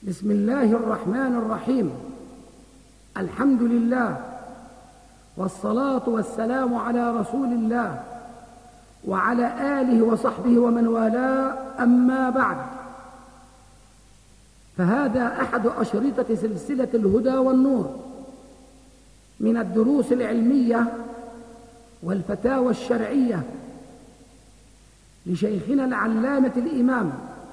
بسم الله الرحمن الرحيم. الحمد لله والصلاة والسلام على رسول الله وعلى آله وصحبه ومن والاه، أما بعد، فهذا أحد أشرطة سلسلة الهدى والنور من الدروس العلمية والفتاوى الشرعية لشيخنا العلامة الإمام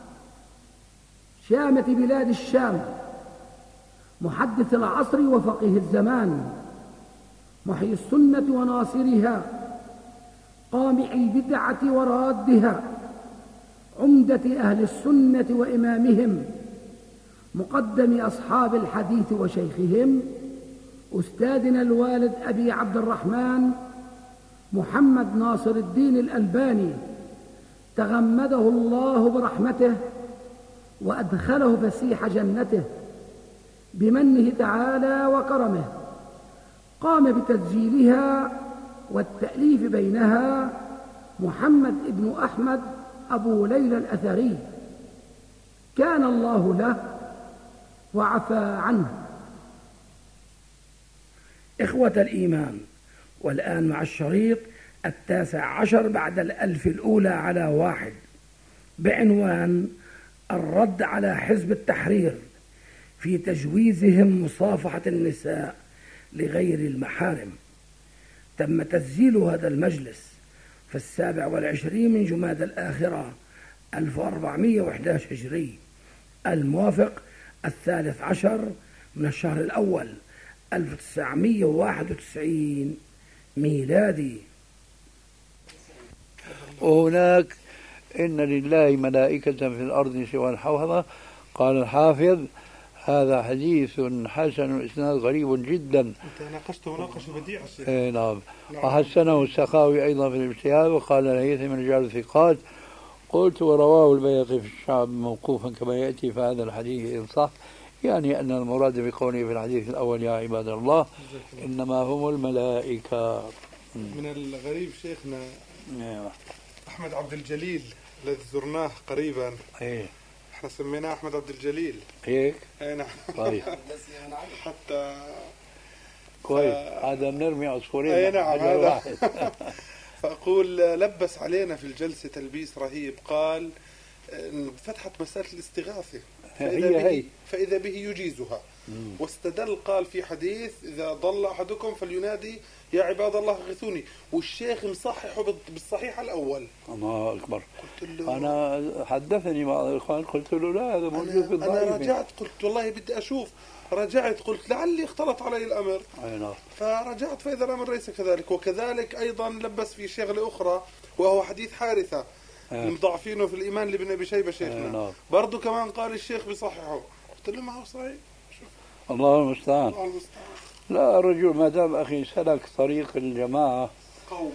شامة بلاد الشام، محدث العصر وفقيه الزمان، محيي السنة وناصرها، قامع البدعة ورادها، عمدة أهل السنة وإمامهم، مقدم أصحاب الحديث وشيخهم، أستاذنا الوالد أبي عبد الرحمن محمد ناصر الدين الألباني، تغمده الله برحمته وأدخله فسيح جنته بمنه تعالى وكرمه. قام بتسجيلها والتأليف بينها محمد ابن أحمد أبو ليلى الأثري، كان الله له وعفى عنه. إخوة الإيمان، والآن مع الشريط 19 بعد 1000 الأولى على 1 بعنوان الرد على حزب التحرير في تجويزهم مصافحة النساء لغير المحارم. تم تسجيل هذا المجلس في 27 من جمادى الآخرة 1411 هجري، الموافق 13 من الشهر الأول 1991 ميلادي. وهناك إن لله ملائكة في الأرض سوى الحوضة. قال الحافظ: هذا حديث حسن إسناد غريب جدا. أنت ناقشته مناقشة بديعة. نعم. وحسنه السخاوي أيضا في الاجتهاد، وقال الهيثمي من رجال الثقات. قلت: ورواه البيهقي في الشعب موقوفا كما يأتي. فهذا الحديث إن صح يعني أن المراد بقوله في الحديث الأول: يا عباد الله إنما هم الملائكة. من الغريب شيخنا أحمد عبد الجليل الذي زرناه قريبا. احنا سميناه أحمد عبد الجليل هيك؟ اي نعم. طيب. حتى كويس. هذا نرمي عصفورين. اي نعم هذا. فأقول لبس علينا في الجلسة تلبيس رهيب. قال فتحت مسألة الاستغاثة فإذا به يجيزها، واستدل قال في حديث: إذا ضل أحدكم فلينادي يا عباد الله اغثوني، والشيخ مصححه بالصحيح الأول. الله أكبر. أنا حدثني بعض الإخوان قلت له: لا، هذا موجود في الضعيف. أنا رجعت قلت والله بدي أشوف، رجعت قلت لعلي اختلط علي الأمر. فرجعت فإذا الأمر ليس كذلك. وكذلك أيضا لبس في شغلة أخرى، وهو حديث حارثة مضاعفينه في الإيمان لابن أبي شيبة شيخنا. برضو كمان قال الشيخ بصححه. قلت له: ما هو صحيح. الله المستعان. لا، الرجل ما دام أخي سلك طريق الجماعة قوم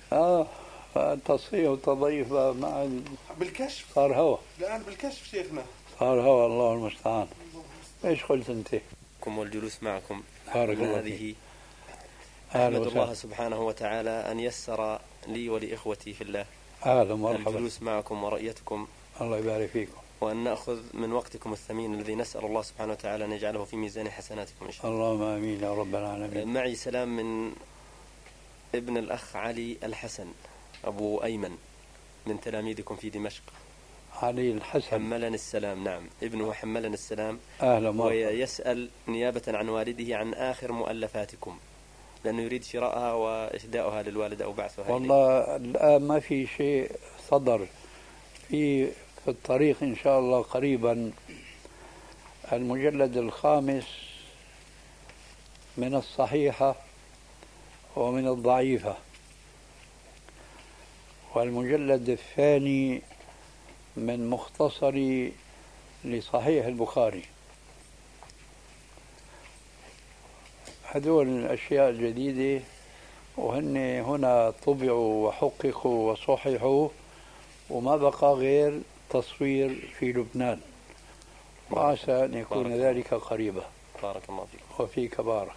فالتصحيح والتضعيف مع بالكشف صار هوا. الآن بالكشف شيخنا صار هوا. الله المستعان. ايش قلت انت؟ والجلوس معكم هذه أحمد الله سبحانه وتعالى أن يسر لي ولإخوتي في الله الجلوس معكم ورؤيتكم. الله يبارك فيكم. وأن نأخذ من وقتكم الثمين الذي نسأل الله سبحانه وتعالى أن يجعله في ميزان حسناتكم إن شاء الله. اللهم آمين يا رب العالمين. معي سلام من ابن الأخ علي الحسن أبو أيمن من تلاميذكم في دمشق. علي الحسن حملنا السلام. نعم، ابنه حملنا السلام. أهلا مرحبا. ويسأل نيابة عن والده عن آخر مؤلفاتكم، لأنه يريد شراءها وإهداؤها للوالد أو بعثها. والله الآن ما في شيء صدر في الطريق إن شاء الله قريبا. المجلد 5 من الصحيحة ومن الضعيفة، والمجلد 2 من مختصر لصحيح البخاري. هذول الأشياء الجديدة، وهن هنا طبعوا وحققوا وصححوا، وما بقى غير تصوير في لبنان، وعسى أن يكون ذلك قريبا. بارك الله فيك. وفيك بارك.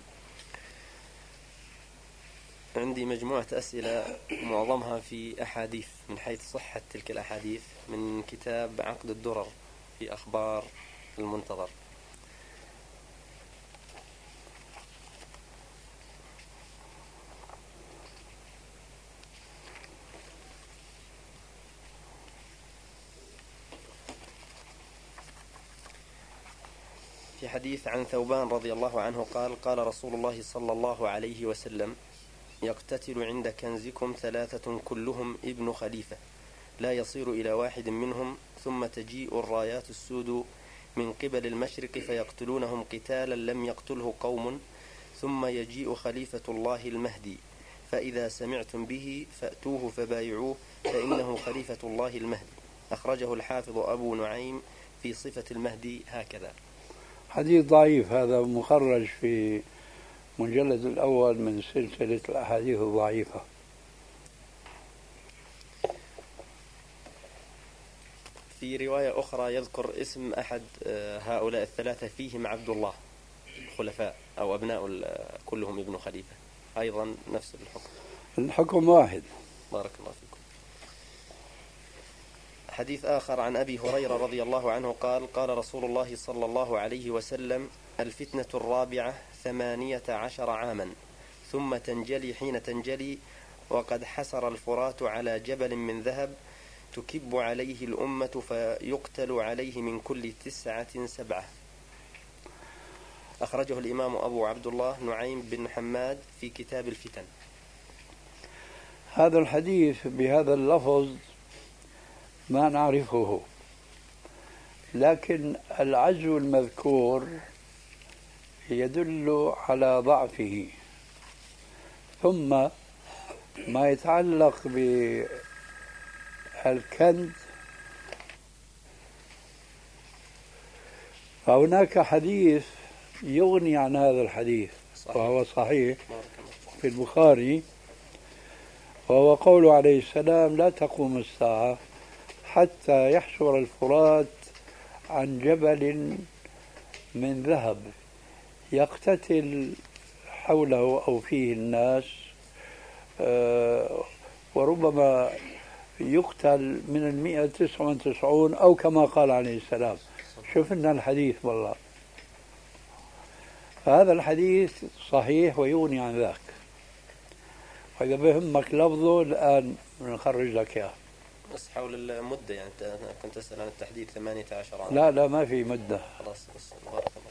عندي مجموعة أسئلة معظمها في أحاديث من حيث صحة تلك الأحاديث من كتاب عقد الدرر في أخبار المنتظر في حديث عن ثوبان رضي الله عنه قال قال رسول الله صلى الله عليه وسلم يقتتل عند كنزكم 3 كلهم ابن خليفة لا يصير إلى واحد منهم ثم تجيء الرايات السود من قبل المشرق فيقتلونهم قتالا لم يقتله قوم ثم يجيء خليفة الله المهدي فإذا سمعتم به فأتوه فبايعوه فإنه خليفة الله المهدي. أخرجه الحافظ أبو نعيم في صفة المهدي هكذا. حديث ضعيف هذا، مخرج في مجلد الأول من سلسلة الأحاديث الضعيفة. في رواية أخرى يذكر اسم أحد هؤلاء الثلاثة فيهم عبد الله خلفاء أو أبناء كلهم ابن خليفة، أيضا نفس الحكم، الحكم واحد. بارك الله فيكم. حديث آخر عن أبي هريرة رضي الله عنه قال قال رسول الله صلى الله عليه وسلم الفتنة الرابعة 18 عاما ثم تنجلي حين تنجلي وقد حسر الفرات على جبل من ذهب تكب عليه الأمة فيقتل عليه من كل 9 7. أخرجه الإمام أبو عبد الله نعيم بن حماد في كتاب الفتن. هذا الحديث بهذا اللفظ ما نعرفه، لكن العزو المذكور يدل على ضعفه. ثم ما يتعلق بالكنز فهناك حديث يغني عن هذا الحديث وهو صحيح في البخاري، وهو قوله عليه السلام لا تقوم الساعة حتى يحشر الفرات عن جبل من ذهب يقتتل حوله أو فيه الناس، وربما يقتل من 199 أو كما قال عليه السلام. شفنا الحديث والله، فهذا الحديث صحيح ويغني عن ذاك. وإذا بهمك لفظه الآن بنخرج لك إياه. بس حول المدة يعني كنت تسأل عن التحديد 18 عام. لا ما في مدة. خلاص بس بارك الله.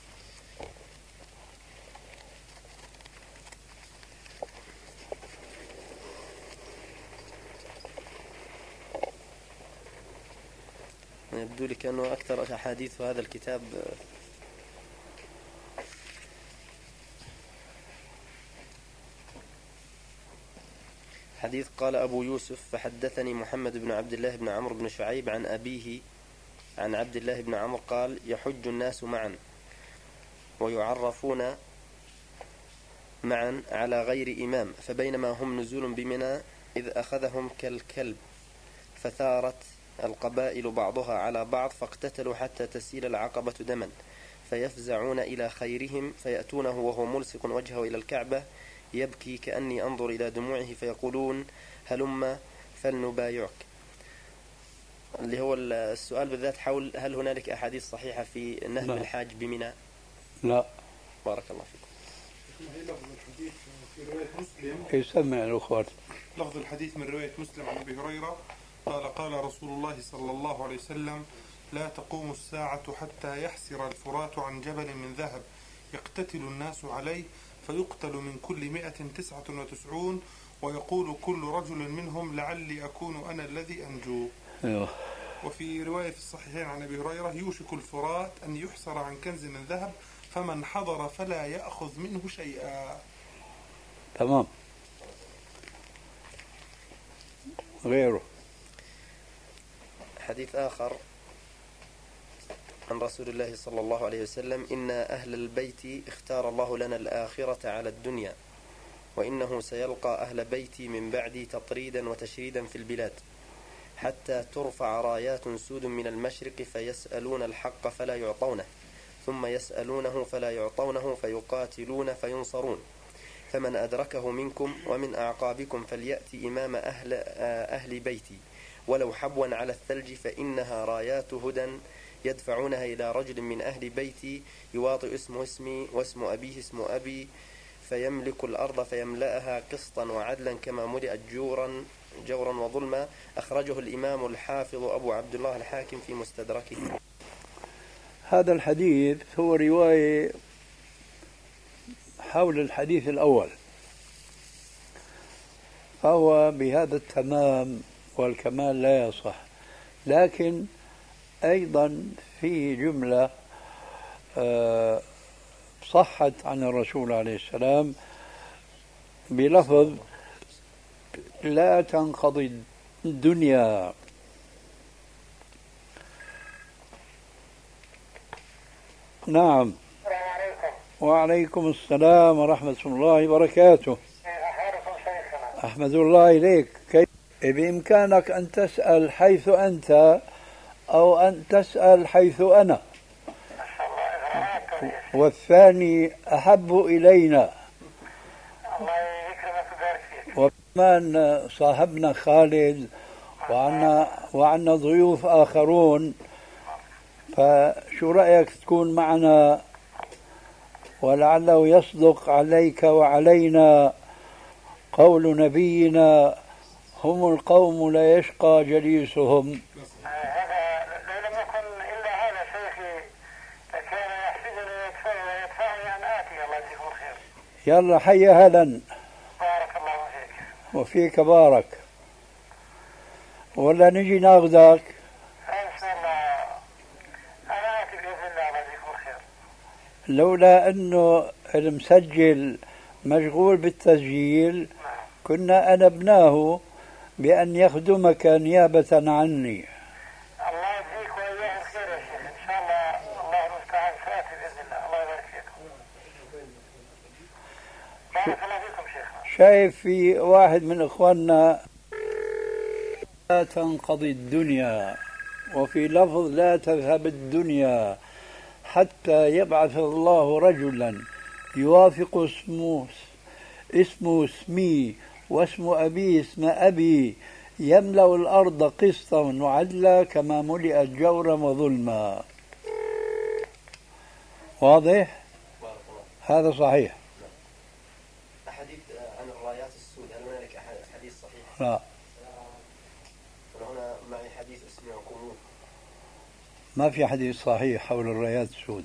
يبدو لي كأنه أكثر أحاديث في هذا الكتاب حديث قال أبو يوسف فحدثني محمد بن عبد الله بن عمرو بن شعيب عن أبيه عن عبد الله بن عمرو قال يحج الناس معا ويعرفون معا على غير إمام فبينما هم نزول بمنى إذ أخذهم كالكلب فثارت القبائل بعضها على بعض فاقتتلوا حتى تسيل العقبة دما فيفزعون إلى خيرهم فيأتونه وهو ملصق وجهه إلى الكعبة يبكي كأني أنظر إلى دموعه فيقولون هلم فلنبايعك. اللي هو السؤال بالذات حول هل هنالك أحاديث صحيحة في نهب الحاج بمنى؟ لا. بارك الله فيكم. لفظ الحديث في رواية مسلم يسمع الأخوات. لفظ الحديث من رواية مسلم عن أبي هريرة قال قال رسول الله صلى الله عليه وسلم لا تقوم الساعة حتى يحسر الفرات عن جبل من ذهب يقتتل الناس عليه فيقتل من كل 199 ويقول كل رجل منهم لعلي أكون أنا الذي أنجو. وفي رواية في الصحيحين عن أبي هريرة يوشك الفرات أن يحسر عن كنز من ذهب فمن حضر فلا يأخذ منه شيئا. تمام. غيره حديث آخر عن رسول الله صلى الله عليه وسلم إن أهل البيت اختار الله لنا الآخرة على الدنيا وإنه سيلقى أهل بيتي من بعدي تطريدا وتشريدا في البلاد حتى ترفع رايات سود من المشرق فيسألون الحق فلا يعطونه ثم يسألونه فلا يعطونه فيقاتلون فينصرون فمن أدركه منكم ومن أعقابكم فليأتي إمام أهل بيتي ولو حبوا على الثلج فإنها رايات هدى يدفعونها إلى رجل من أهل بيتي يواطئ اسمه اسمي واسم أبيه اسم أبي فيملك الأرض فيملأها قسطا وعدلا كما ملئت جورا وظلما. أخرجه الإمام الحافظ أبو عبد الله الحاكم في مستدركه. هذا الحديث هو رواية حول الحديث الأول، فهو بهذا التمام والكمال لا يصح، لكن أيضا في جملة صحت عن الرسول عليه السلام بلفظ لا تنقضي الدنيا. نعم. وعليكم السلام ورحمة الله وبركاته. أحمد الله إليك. كيف بإمكانك أن تسأل حيث أنت أو أن تسأل حيث أنا، والثاني أحب إلينا. وكمان صاحبنا خالد وعنا ضيوف آخرون، فشو رأيك تكون معنا ولعله يصدق عليك وعلينا قول نبينا: هم القوم لا يشقى جليسهم. هذا لو لم يكن إلا هذا شيخي كان يحسدني ويدفعني أن آتي. الله يجزيكم الخير. يلا حيا هلا. بارك الله فيك. وفيك بارك. ولا نجي ناخذك؟ إن شاء الله أنا آتي بإذن الله. الله يجزيكم الخير. لولا أنه المسجل مشغول بالتسجيل كنا أنبناه بأن يخدمك نيابة عني. الله يجزيك وإياه الخير يا شيخ. إن شاء الله. الله المستعان. سآتي بإذن الله. الله يبارك فيكم. بارك الله فيكم شيخنا. شايف في واحد من إخواننا: لا تنقضي الدنيا، وفي لفظ لا تذهب الدنيا حتى يبعث الله رجلا يوافق اسمه اسمي واسم أبي اسم أبي، يملأ الأرض قسطا وعدلا كما ملئت جورا وظلما. واضح؟ هذا صحيح. أحاديث عن الرايات السود، هل هنالك حديث صحيح؟ لا، هنا معي حديث اسمعكم. ما في حديث صحيح حول الرايات السود.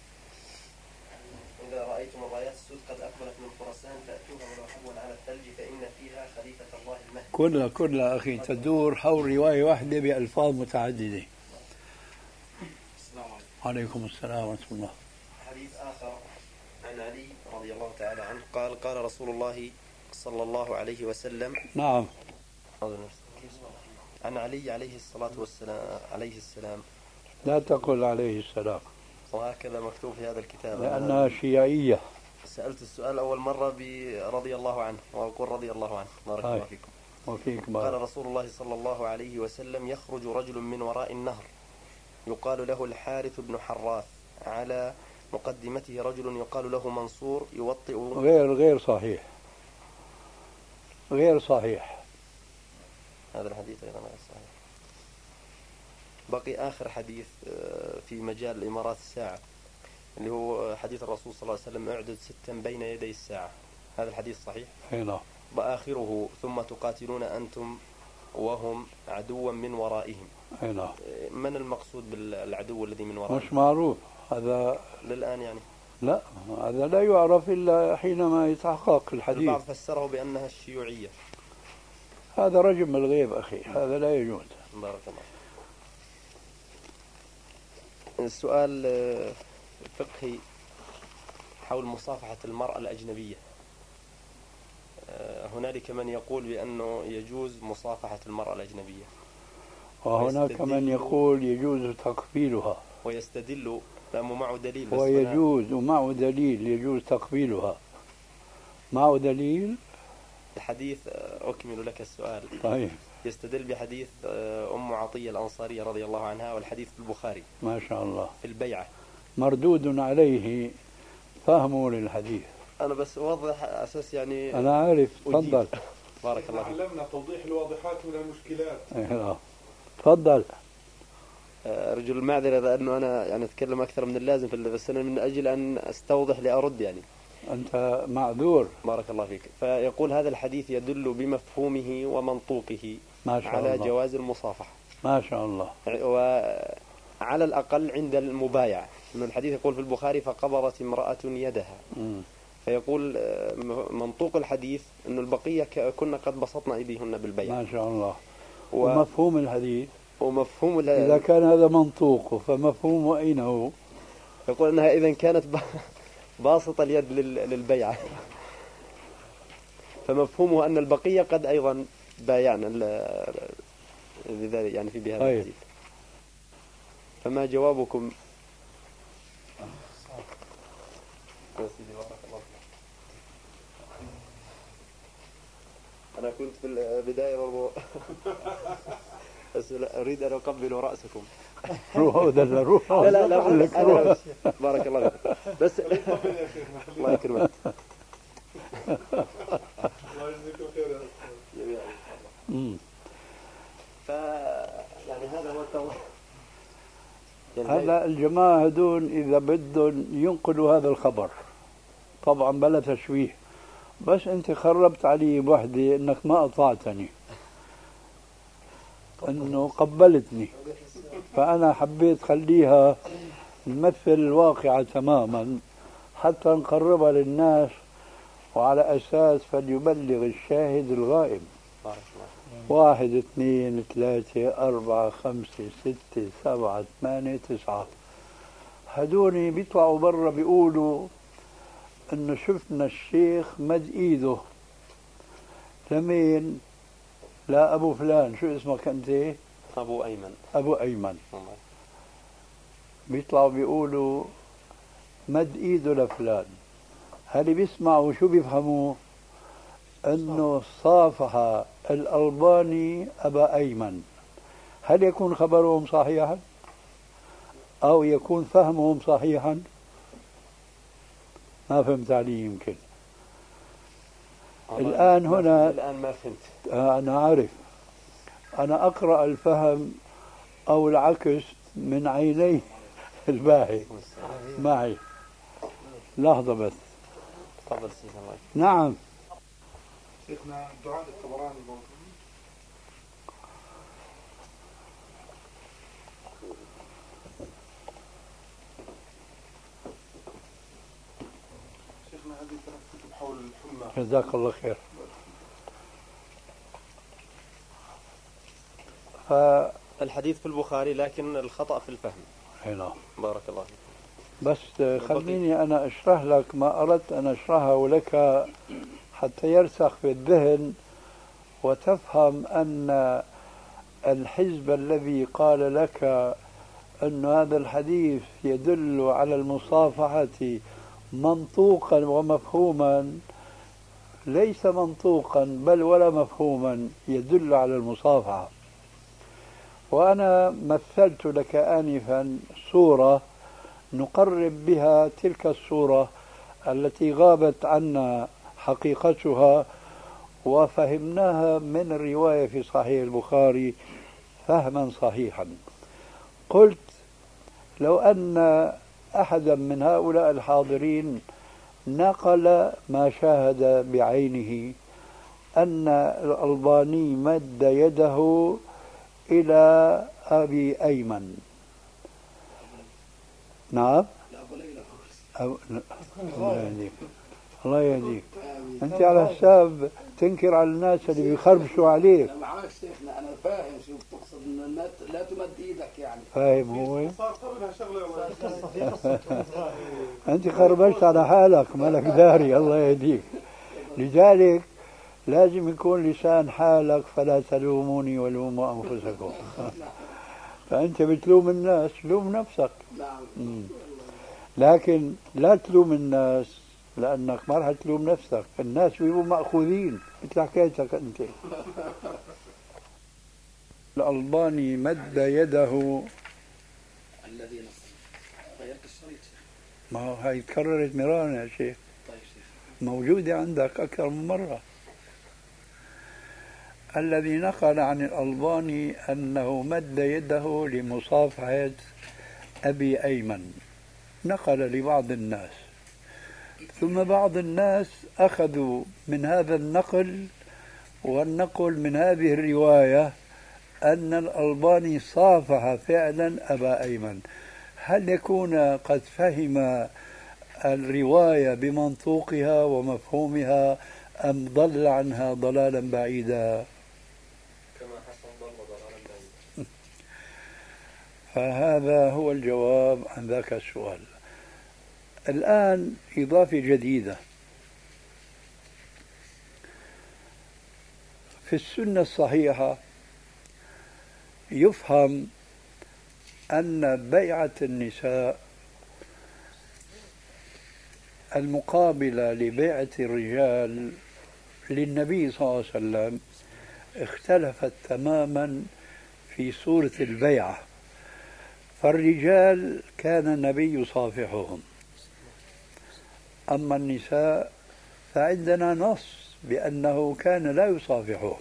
إذا رأيتم الرايات السود قد أقبلت من خراسان فأتوها ولو حبوا على الثلج فإن فيها خليفة الله المهدي. كلها أخي تدور حول رواية واحدة بألفاظ متعددة. عليكم السلام ورحمة الله. حديث آخر عن علي رضي الله تعالى عنه قال: قال رسول الله صلى الله عليه وسلم. نعم. عن علي عليه الصلاة والسلام لا تقل عليه السلام، وهكذا مكتوب في هذا الكتاب لأنها شيعية. سألت السؤال أول مرة برضي الله عنه وأقول رضي الله عنه. بارك الله فيكم. وفيك بارك. قال رسول الله صلى الله عليه وسلم: يخرج رجل من وراء النهر يقال له الحارث بن حراث، على مقدمته رجل يقال له منصور يوطئ. غير صحيح، غير صحيح. هذا الحديث أيضا غير صحيح. بقي آخر حديث في مجال الإمارات الساعة، اللي هو حديث الرسول صلى الله عليه وسلم: اعدد 6 بين يدي الساعة. هذا الحديث صحيح؟ نعم. وآخره: ثم تقاتلون أنتم وهم عدوا من ورائهم. نعم. من المقصود بالعدو الذي من ورائهم؟ مش معروف هذا للآن يعني. لا، هذا لا يعرف إلا حينما يتحقق الحديث. البعض فسره بأنها الشيوعية. هذا رجم الغيب أخي، هذا لا يجوز. بارك الله. السؤال فقهي حول مصافحة المرأة الأجنبية. هنالك من يقول بأنه يجوز مصافحة المرأة الأجنبية، وهناك من يقول يجوز تقبيلها، ويستدل معه دليل. ويجوز ومعه دليل يجوز تقبيلها. معه دليل. الحديث أكمل لك السؤال. طيب. يستدل بحديث أم عطية الأنصارية رضي الله عنها، والحديث في البخاري ما شاء الله في البيعة. مردود عليه فهمه للحديث. أنا بس أوضح أساس يعني. أنا عارف. تفضل. بارك الله فيك. علمنا توضيح الواضحات من المشكلات. تفضل. أرجو المعذرة لأنه أنا يعني أتكلم أكثر من اللازم في بس أنا من أجل أن أستوضح لأرد يعني. أنت معذور. بارك الله فيك. فيقول هذا الحديث يدل بمفهومه ومنطوقه ما شاء على الله. جواز المصافحة. ما شاء الله. على الأقل عند المبايعة. إنه الحديث يقول في البخاري فقبضت امرأة يدها، فيقول منطوق الحديث إنه البقية كنا قد بسطنا أيديهن بالبيع. ما شاء الله. ومفهوم الحديث إذا كان هذا منطوق فمفهومه أين هو؟ يقول أنها إذا كانت باسطة اليد للبيعة، فمفهومه أن البقية قد أيضا بايعنا يعني في بهذا الحديث. فما جوابكم؟ أنا كنت في البداية برضو بس أريد أن أقبل رأسكم. روحوا روحوا. لا بارك الله فيك. بس الله يكرمك. الله يجزيكم خير جميعا. يعني هذا هو التوضيح. هلا الجماعة هدول إذا بدهم ينقلوا هذا الخبر طبعا بلا تشويه، بس أنت خربت علي بوحدة إنك ما أطعتني، إنه قبلتني، فأنا حبيت خليها تمثل الواقعة تماما حتى نقربها للناس، وعلى أساس فليبلغ الشاهد الغائب. 1 2 3 4 5 6 7 8 9 هدوني بيطلعوا برا بيقولوا انه شفنا الشيخ مد ايده لمين؟ لا ابو فلان، شو اسمك انت؟ ابو ايمن. ابو ايمن. بيطلعوا بيقولوا مد ايده لفلان. هل بيسمعوا شو بيفهموا؟ انه صافح الألباني أبا أيمن. هل يكون خبرهم صحيحا أو يكون فهمهم صحيحا؟ ما فهمت علي يمكن. الآن هنا الآن ما فهمت. أنا عارف، أنا أقرأ الفهم أو العكس من عيني الباهي معي. لحظة بس. تفضل سيدنا الله. نعم شيخنا دعاء الطبراني موجود. شيخنا هذه 3 كتب حول الحمى. جزاك الله خير. الحديث في البخاري لكن الخطأ في الفهم. هنا بارك الله فيك. بس خليني أنا أشرح لك ما أردت أن أشرحه لك حتى يرسخ في الذهن وتفهم أن الحزب الذي قال لك أن هذا الحديث يدل على المصافحة منطوقا ومفهوما ليس منطوقا بل ولا مفهوما يدل على المصافحة. وأنا مثلت لك آنفا صورة نقرب بها تلك الصورة التي غابت عنا حقيقتها وفهمناها من الرواية في صحيح البخاري فهما صحيحا. قلت لو أن أحدا من هؤلاء الحاضرين نقل ما شاهد بعينه أن الألباني مد يده إلى أبي أيمن. نعم الله يهديك. أنت على حساب تنكر على الناس اللي بيخربشوا عليك. أنا معك شيخنا، أنا فاهم شو بتقصد إن لا تمد إيدك يعني. فاهم هو؟ صار منها شغلة. أنت خربشت على حالك مالك داري. الله يهديك. لذلك لازم يكون لسان حالك فلا تلوموني ولوموا أنفسكم. فأنت بتلوم الناس لوم نفسك. لكن لا تلوم الناس لأنك ما راح تلوم نفسك. الناس بيبقوا مأخوذين مثل حكايتك أنت. الألباني مد يده الذي نص غيرت الشريط. ما هو هاي تكررت مرارا يا شيخ. طيب شيخ. موجودة عندك أكثر من مرة. الذي نقل عن الألباني أنه مد يده لمصافحة أبي أيمن نقل لبعض الناس، ثم بعض الناس أخذوا من هذا النقل والنقل من هذه الرواية أن الألباني صافح فعلا أبا أيمن، هل يكون قد فهم الرواية بمنطوقها ومفهومها أم ضل عنها ضلالا بعيدا؟ كما حسن ضل ضلالا بعيدا. فهذا هو الجواب عن ذاك السؤال. الآن إضافة جديدة في السنة الصحيحة، يفهم أن بيعة النساء المقابلة لبيعة الرجال للنبي صلى الله عليه وسلم اختلفت تماما في صورة البيعة. فالرجال كان النبي يصافحهم، أما النساء فعندنا نص بأنه كان لا يصافحهم.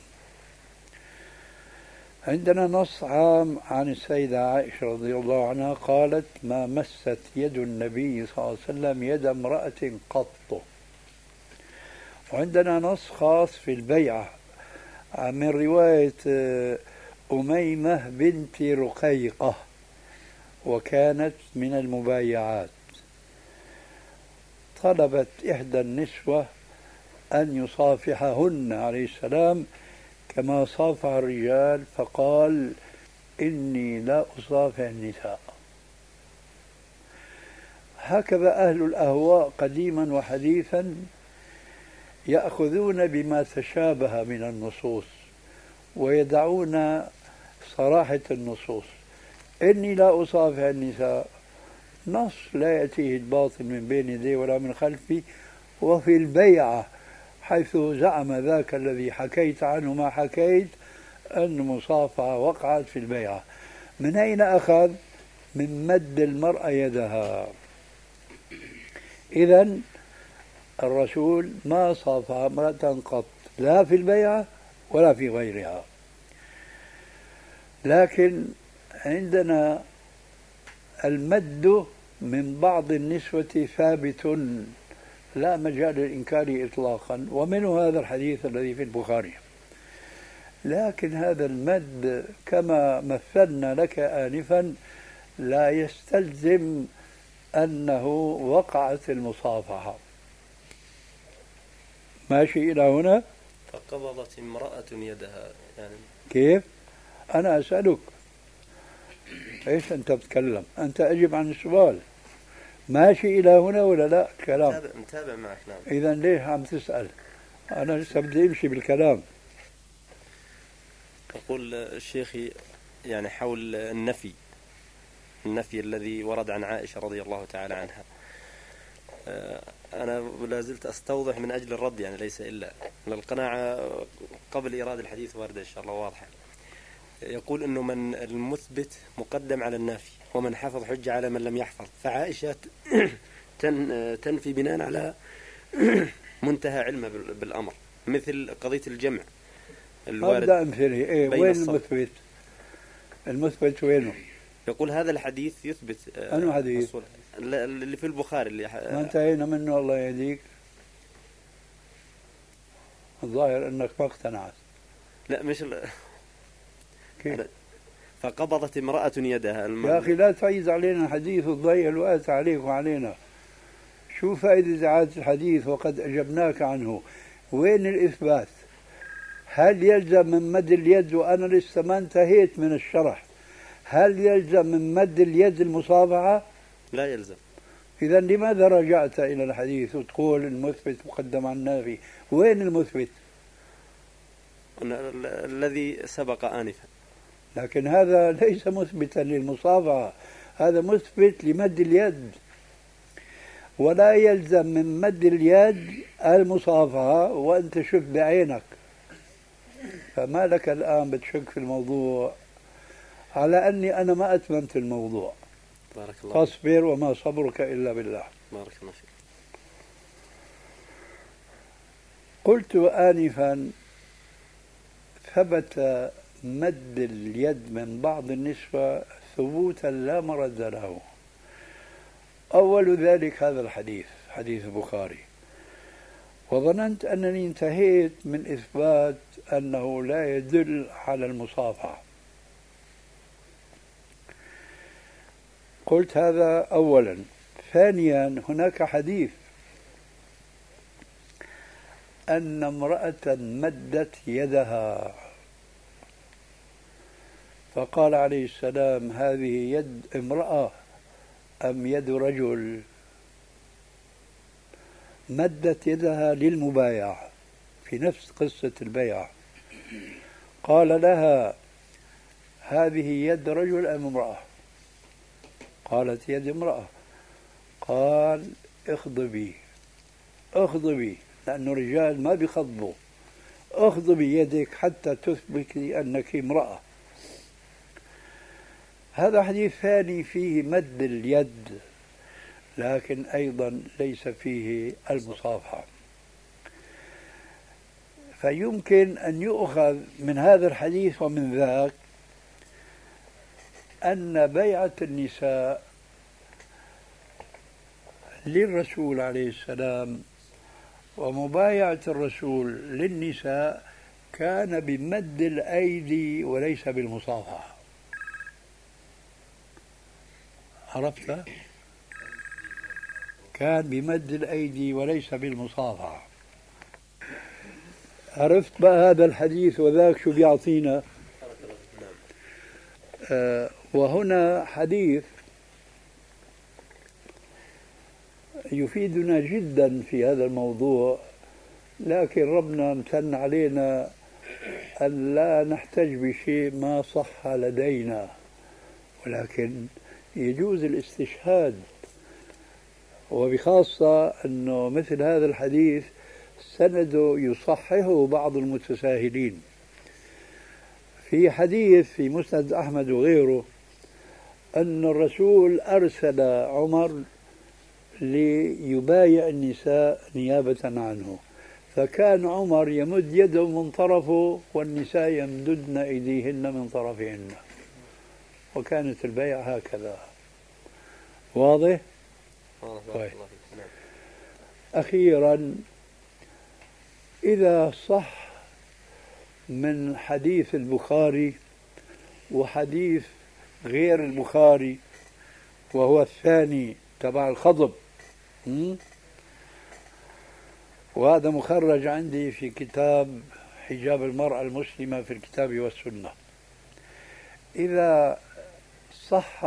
عندنا نص عام عن السيدة عائشة رضي الله عنها قالت: ما مست يد النبي صلى الله عليه وسلم يد امرأة قط. وعندنا نص خاص في البيعة من رواية أميمة بنت رقيقة، وكانت من المبايعات. طلبت إحدى النسوة أن يصافحهن عليه السلام كما صافح الرجال، فقال: إني لا أصافح النساء. هكذا أهل الأهواء قديما وحديثا يأخذون بما تشابه من النصوص ويدعون صراحة النصوص. إني لا أصافح النساء نص لا يأتيه الباطل من بين يديه ولا من خلفه. وفي البيعة حيث زعم ذاك الذي حكيت عنه ما حكيت أن مصافحة وقعت في البيعة. من أين أخذ؟ من مد المرأة يدها. إذن الرسول ما صافح امرأة قط، لا في البيعة ولا في غيرها. لكن عندنا المد من بعض النسوة ثابت لا مجال للإنكار إطلاقا، ومنه هذا الحديث الذي في البخاري. لكن هذا المد كما مثلنا لك آنفا لا يستلزم أنه وقعت المصافحة. ماشي إلى هنا؟ فقبضت امرأة يدها يعني كيف؟ أنا أسألك إيش أنت بتتكلم؟ أنت أجب عن السؤال. ماشي إلى هنا ولا لا كلام؟ متابع معك. نعم. إذا ليش عم تسأل؟ أنا لسه بدي أمشي بالكلام. أقول الشيخ يعني حول النفي الذي ورد عن عائشة رضي الله تعالى عنها. أنا لازلت أستوضح من أجل الرد، يعني ليس إلا للقناعة قبل إيراد الحديث واردة إن شاء الله واضحة. يقول إنه من المثبت مقدم على النافي، ومن حفظ حجة على من لم يحفظ. فعائشة تنفي بناء على منتهى علمه بالأمر، مثل قضية الجمع الوارد. أبدأ أمثله. إيه وين المثبت؟ المثبت وينه؟ يقول هذا الحديث يثبت. أنه حديث؟ اللي في البخاري اللي ما انتهينا منه الله يهديك. الظاهر أنك ما اقتنعت. لا مش كيف؟ فقبضت امرأة يدها. يا أخي لا تعيد علينا الحديث وتضيع الوقت عليك وعلينا. شو فائدة إعادة الحديث وقد أجبناك عنه؟ وين الإثبات؟ هل يلزم من مد اليد؟ وأنا لسه ما انتهيت من الشرح. هل يلزم من مد اليد المصافحة؟ لا يلزم. إذا لماذا رجعت إلى الحديث وتقول المثبت مقدم على النافي؟ وين المثبت؟ الذي سبق آنفا. لكن هذا ليس مثبتا للمصافحة، هذا مثبت لمد اليد، ولا يلزم من مد اليد المصافحة وأنت شف بعينك. فما لك الآن بتشك في الموضوع على أني أنا ما أتممت الموضوع. بارك الله. فاصبر وما صبرك إلا بالله. بارك الله فيك. قلت آنفا ثبت مد اليد من بعض النسوة ثبوتا لا مرد له. أول ذلك هذا الحديث، حديث البخاري، وظننت أنني انتهيت من إثبات أنه لا يدل على المصافحة. قلت هذا أولا. ثانيا هناك حديث أن امرأة مدت يدها فقال عليه السلام هذه يد امرأة أم يد رجل؟ مدت يدها للمبايعة في نفس قصة البيع، قال لها هذه يد رجل أم امرأة؟ قالت يد امرأة. قال اخضبي اخضبي، لأن الرجال ما بيخضبوا، اخضبي يدك حتى تثبتي أنك امرأة. هذا حديث ثاني فيه مد اليد، لكن أيضا ليس فيه المصافحة. فيمكن أن يؤخذ من هذا الحديث ومن ذاك أن بيعة النساء للرسول عليه السلام ومبايعة الرسول للنساء كان بمد الأيدي وليس بالمصافحة. عرفت؟ كان بمد الأيدي وليس بالمصافحة. عرفت بقى هذا الحديث وذاك شو بيعطينا؟ وهنا حديث يفيدنا جدا في هذا الموضوع، لكن ربنا امتن علينا أن لا نحتج بشيء ما صح لدينا، ولكن يجوز الاستشهاد، وبخاصة أنه مثل هذا الحديث سنده يصححه بعض المتساهلين. في حديث في مسند أحمد وغيره أن الرسول أرسل عمر ليبايع النساء نيابة عنه، فكان عمر يمد يده من طرفه والنساء يمددن أيديهن من طرفهن، وكانت البيع هكذا. واضح؟ طيب. أخيرا، إذا صح من حديث البخاري وحديث غير البخاري وهو الثاني تبع الخضب، وهذا مخرج عندي في كتاب حجاب المرأة المسلمة في الكتاب والسنة، إذا صح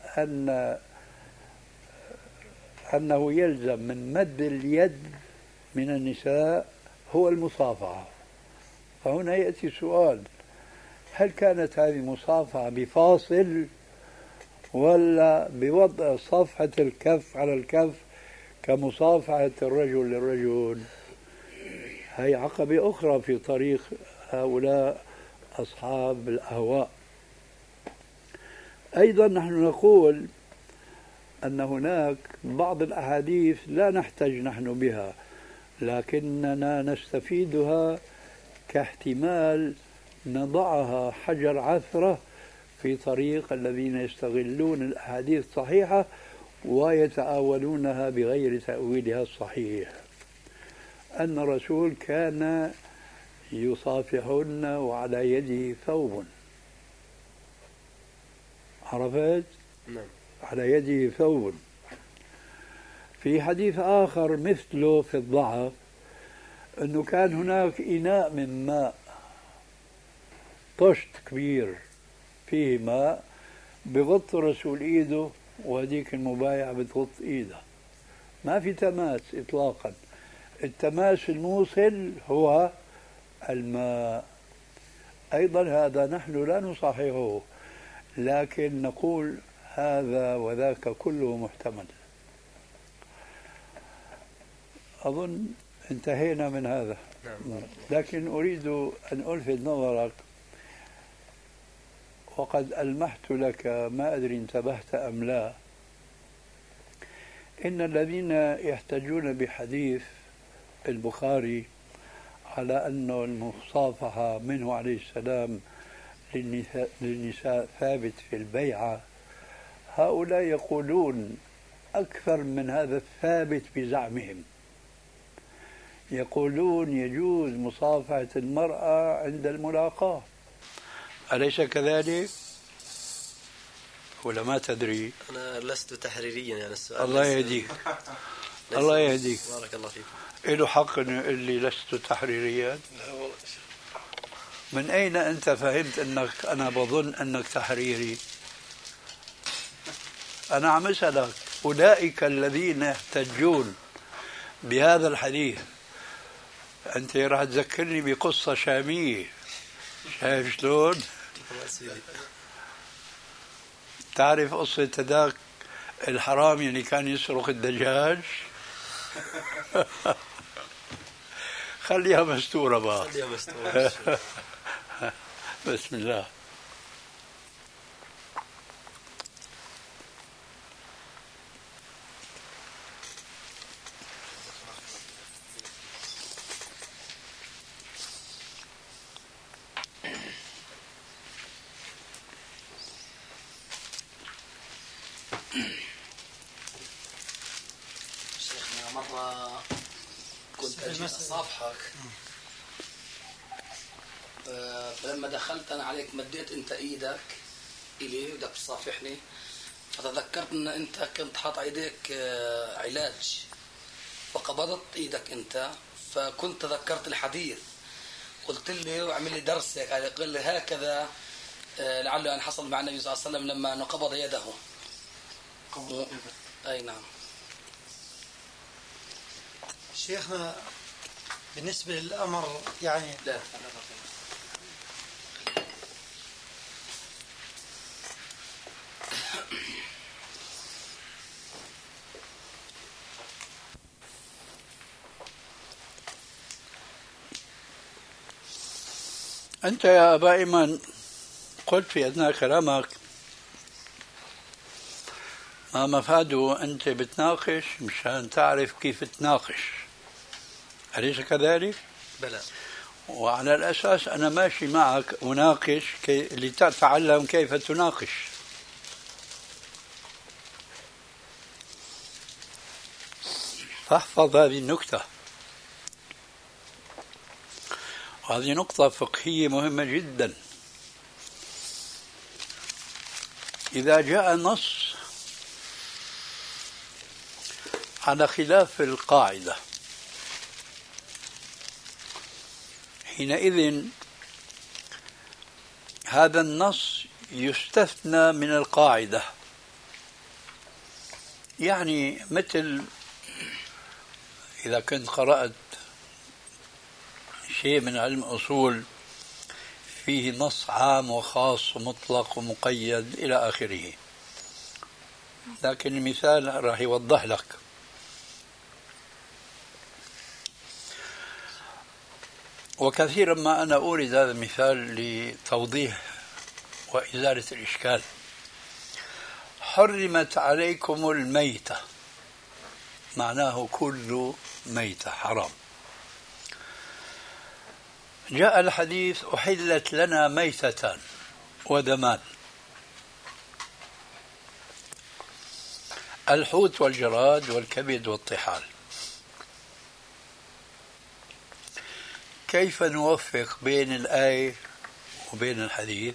أنه يلزم من مد اليد من النساء هو المصافحة، فهنا يأتي سؤال: هل كانت هذه المصافحة بفاصل ولا بوضع صفحة الكف على الكف كمصافحة الرجل للرجل؟ هي عقبة أخرى في طريق هؤلاء أصحاب الأهواء. أيضا نحن نقول أن هناك بعض الأحاديث لا نحتاج نحن بها، لكننا نستفيدها كاحتمال نضعها حجر عثرة في طريق الذين يستغلون الأحاديث الصحيحة ويتآولونها بغير تأويلها الصحيح. أن الرسول كان يصافحهن وعلى يده ثوب. عرفت؟ نعم. على يده ثوب. في حديث آخر مثله في الضعف أنه كان هناك إناء من ماء، طشت كبير فيه ماء، بغط الرسول إيده وهديك المبايع بتغط إيدها، ما في تماس إطلاقا. التماس الموصل هو الماء. أيضا هذا نحن لا نصححه، لكن نقول هذا وذاك كله محتمل. أظن انتهينا من هذا. لكن أريد أن ألفت نظرك، وقد ألمحت لك، ما أدري انتبهت أم لا، إن الذين يحتجون بحديث البخاري على أن المصافحة منه عليه السلام للنساء ثابت في البيعة، هؤلاء يقولون أكثر من هذا الثابت بزعمهم. يقولون يجوز مصافحة المرأة عند الملاقاة، أليس كذلك؟ ولا ما تدري؟ أنا لست تحريريا، يعني السؤال الله يهديك. الله يهديك. بارك الله فيك. له حق انه يقول لي لست تحريريا؟ لا والله. من اين انت فهمت انك انا بظن انك تحريري؟ انا عم اسالك، اولئك الذين يحتجون بهذا الحديث، انت راح تذكرني بقصه شاميه. شايف شلون؟ تعرف قصه هذاك الحرامي اللي كان يسرق الدجاج؟ خليها مستورة بقى. خليها مستورة. بسم الله. شيخنا مرة كنت أجي أصافحك، فلما دخلت أنا عليك مديت أنت إيدك إلي بدك تصافحني، فتذكرت أن أنت كنت حاط إيديك علاج، فقبضت إيدك أنت، فكنت تذكرت الحديث، قلت لي واعمل لي درس هيك، قال لي هكذا لعله أن حصل مع النبي صلى الله عليه وسلم لما نقبض يده. أي نعم. شيخنا بالنسبة للأمر يعني لا. أنت يا أبا إيمان قلت في أثناء كلامك ما مفاده أنت بتناقش مشان تعرف كيف تناقش، أليس كذلك؟ بلى. وعلى الأساس أنا ماشي معك أناقش لتتعلم كيف تناقش. فاحفظ هذه النكتة، وهذه نقطة فقهية مهمة جدا. إذا جاء نص على خلاف القاعدة، حينئذ هذا النص يستثنى من القاعدة. يعني مثل إذا كنت قرأت شيء من علم أصول فيه نص عام وخاص ومطلق ومقيد إلى آخره، لكن المثال راح يوضح لك. وكثيرا ما أنا أورد هذا المثال لتوضيح وإزالة الإشكال. حرمت عليكم الميتة، معناه كل ميتة حرام. جاء الحديث أحلت لنا ميتتان ودمان، الحوت والجراد والكبد والطحال. كيف نوفق بين الآية وبين الحديث؟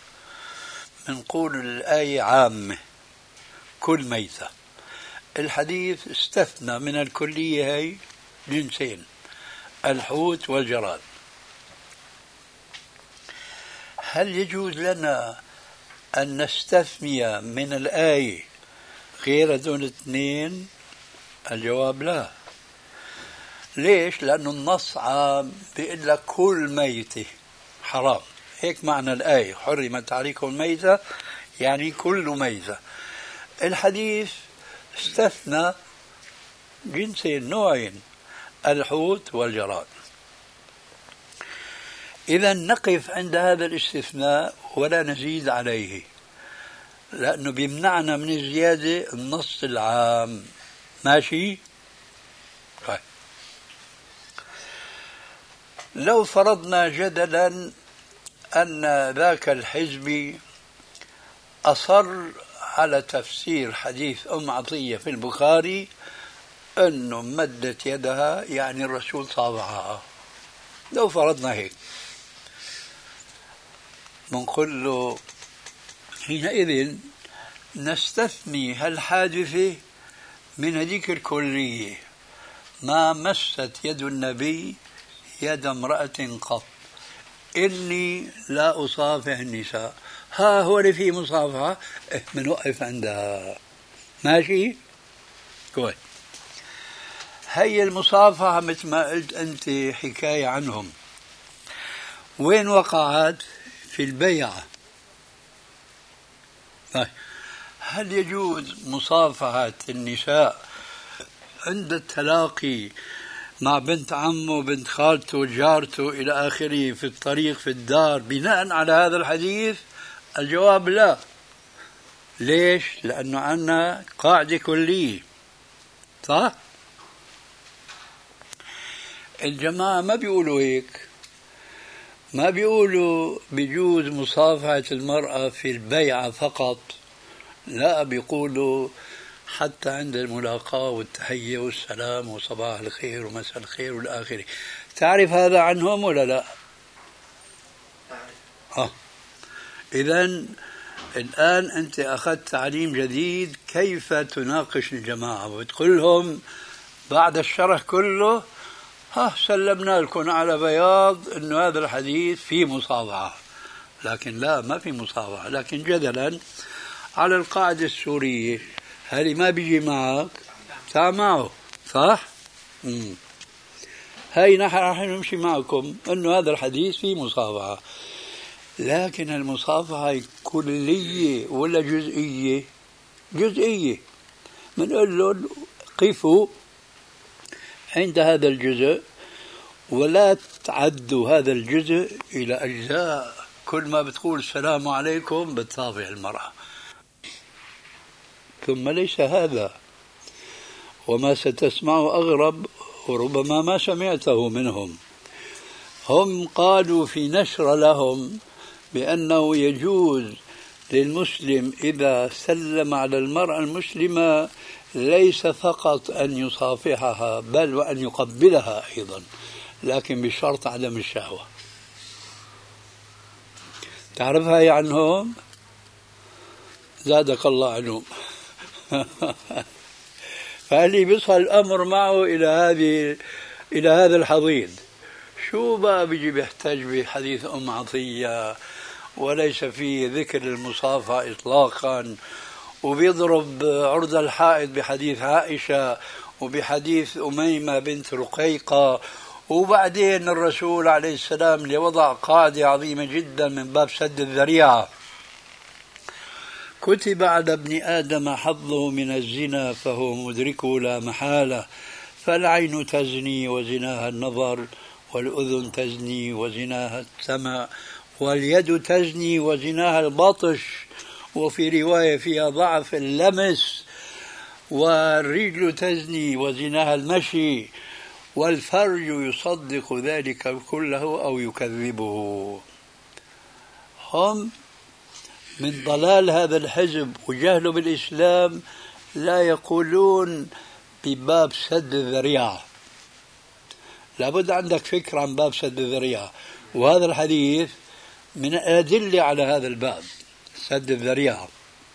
نقول الآية عامة كل ميتة، الحديث استثنى من الكلية هي جنسين، الحوت والجراد. هل يجوز لنا أن نستثني من الآية غير دون اثنين؟ الجواب لا. ليش؟ لأنه النص عام بيقول لك كل ميتة حرام، هيك معنى الآية حرمت عليكم الميتة، يعني كل ميتة. الحديث استثنى جنسين نوعين، الحوت والجراد. إذا نقف عند هذا الاستثناء ولا نزيد عليه، لأنه بيمنعنا من الزيادة النص العام. ماشي؟ طيب. لو فرضنا جدلا أن ذاك الحزبي أصر على تفسير حديث أم عطية في البخاري أنه مدت يدها يعني الرسول صافحها، لو فرضنا هيك، بنقول له حينئذ نستثني هالحادثة من هذيك الكلية. ما مست يد النبي يد امرأة قط، إني لا أصافح النساء. ها هو اللي فيه مصافحة، بنوقف عندها. ماشي كويس. هي المصافحة مثل ما قلت أنت حكاية عنهم، وين وقعت؟ في البيعة. هل يجوز مصافحة النساء عند التلاقي مع بنت عمه بنت خالته جارته إلى آخره في الطريق في الدار بناء على هذا الحديث؟ الجواب لا. ليش؟ لأنه عندنا قاعدة كلية، صح؟ الجماعة ما بيقولوا هيك، ما بيقولوا بيجوز مصافحة المرأة في البيعة فقط، لا، بيقولوا حتى عند الملاقاة والتحية والسلام وصباح الخير ومساء الخير والآخرة. تعرف هذا عنهم ولا لا؟ إذن الآن أنت أخذت تعليم جديد كيف تناقش الجماعة، وتقول لهم بعد الشرح كله سلمنا لكم على بياض أنه هذا الحديث فيه مصافحة، لكن لا، ما في مصافحة. لكن جدلا على القاعدة السورية، هل ما بيجي معك تعال معه، صح؟ هاي نحن راح نمشي معكم أنه هذا الحديث فيه مصافحة. لكن المصافحة كلية ولا جزئية؟ جزئية. بنقول لهم قفوا عند هذا الجزء ولا تعدوا هذا الجزء إلى أجزاء. كل ما بتقول السلام عليكم بتصافح المرأة. ثم ليس هذا، وما ستسمعه أغرب وربما ما سمعته منهم. هم قالوا في نشر لهم بأنه يجوز للمسلم إذا سلم على المرأة المسلمة ليس فقط أن يصافحها بل وأن يقبلها أيضا، لكن بشرط عدم الشهوة. تعرفها هي عنهم؟ زادك الله علوم. فاللي بيصل الأمر معه إلى هذا الحضيض، شو بقى بيجي بيحتاج بحديث أم عطية وليس فيه ذكر المصافحة إطلاقا، وبيضرب عرض الحائط بحديث عائشة وبحديث أميمة بنت رقيقة. وبعدين الرسول عليه السلام اللي وضع قاعدة عظيمة جدا من باب سد الذريعة: كتب على ابن آدم حظه من الزنا فهو مدركه لا محالة، فالعين تزني وزناها النظر، والأذن تزني وزناها السمع، واليد تزني وزناها البطش، وفي رواية فيها ضعف اللمس، والرجل تزني وزناها المشي، والفرج يصدق ذلك كله أو يكذبه. هم من ضلال هذا الحزب وجهله بالإسلام لا يقولون بباب سد الذريعة. لابد عندك فكرة عن باب سد الذريعة، وهذا الحديث من الأدلة على هذا الباب سد الذريعة.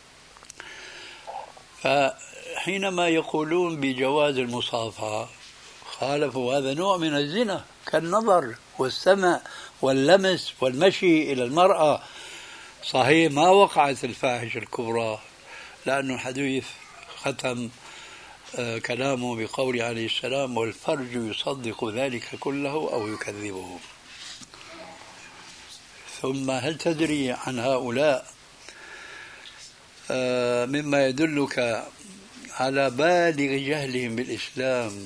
فحينما يقولون بجواز المصافحة خالفوا هذا نوع من الزنا كالنظر والسمع واللمس والمشي إلى المرأة. صحيح ما وقعت الفاحشة الكبرى، لأن الحديث ختم كلامه بقول عليه السلام: والفرج يصدق ذلك كله أو يكذبه. ثم هل تدري عن هؤلاء مما يدلك على بالغ جهلهم بالإسلام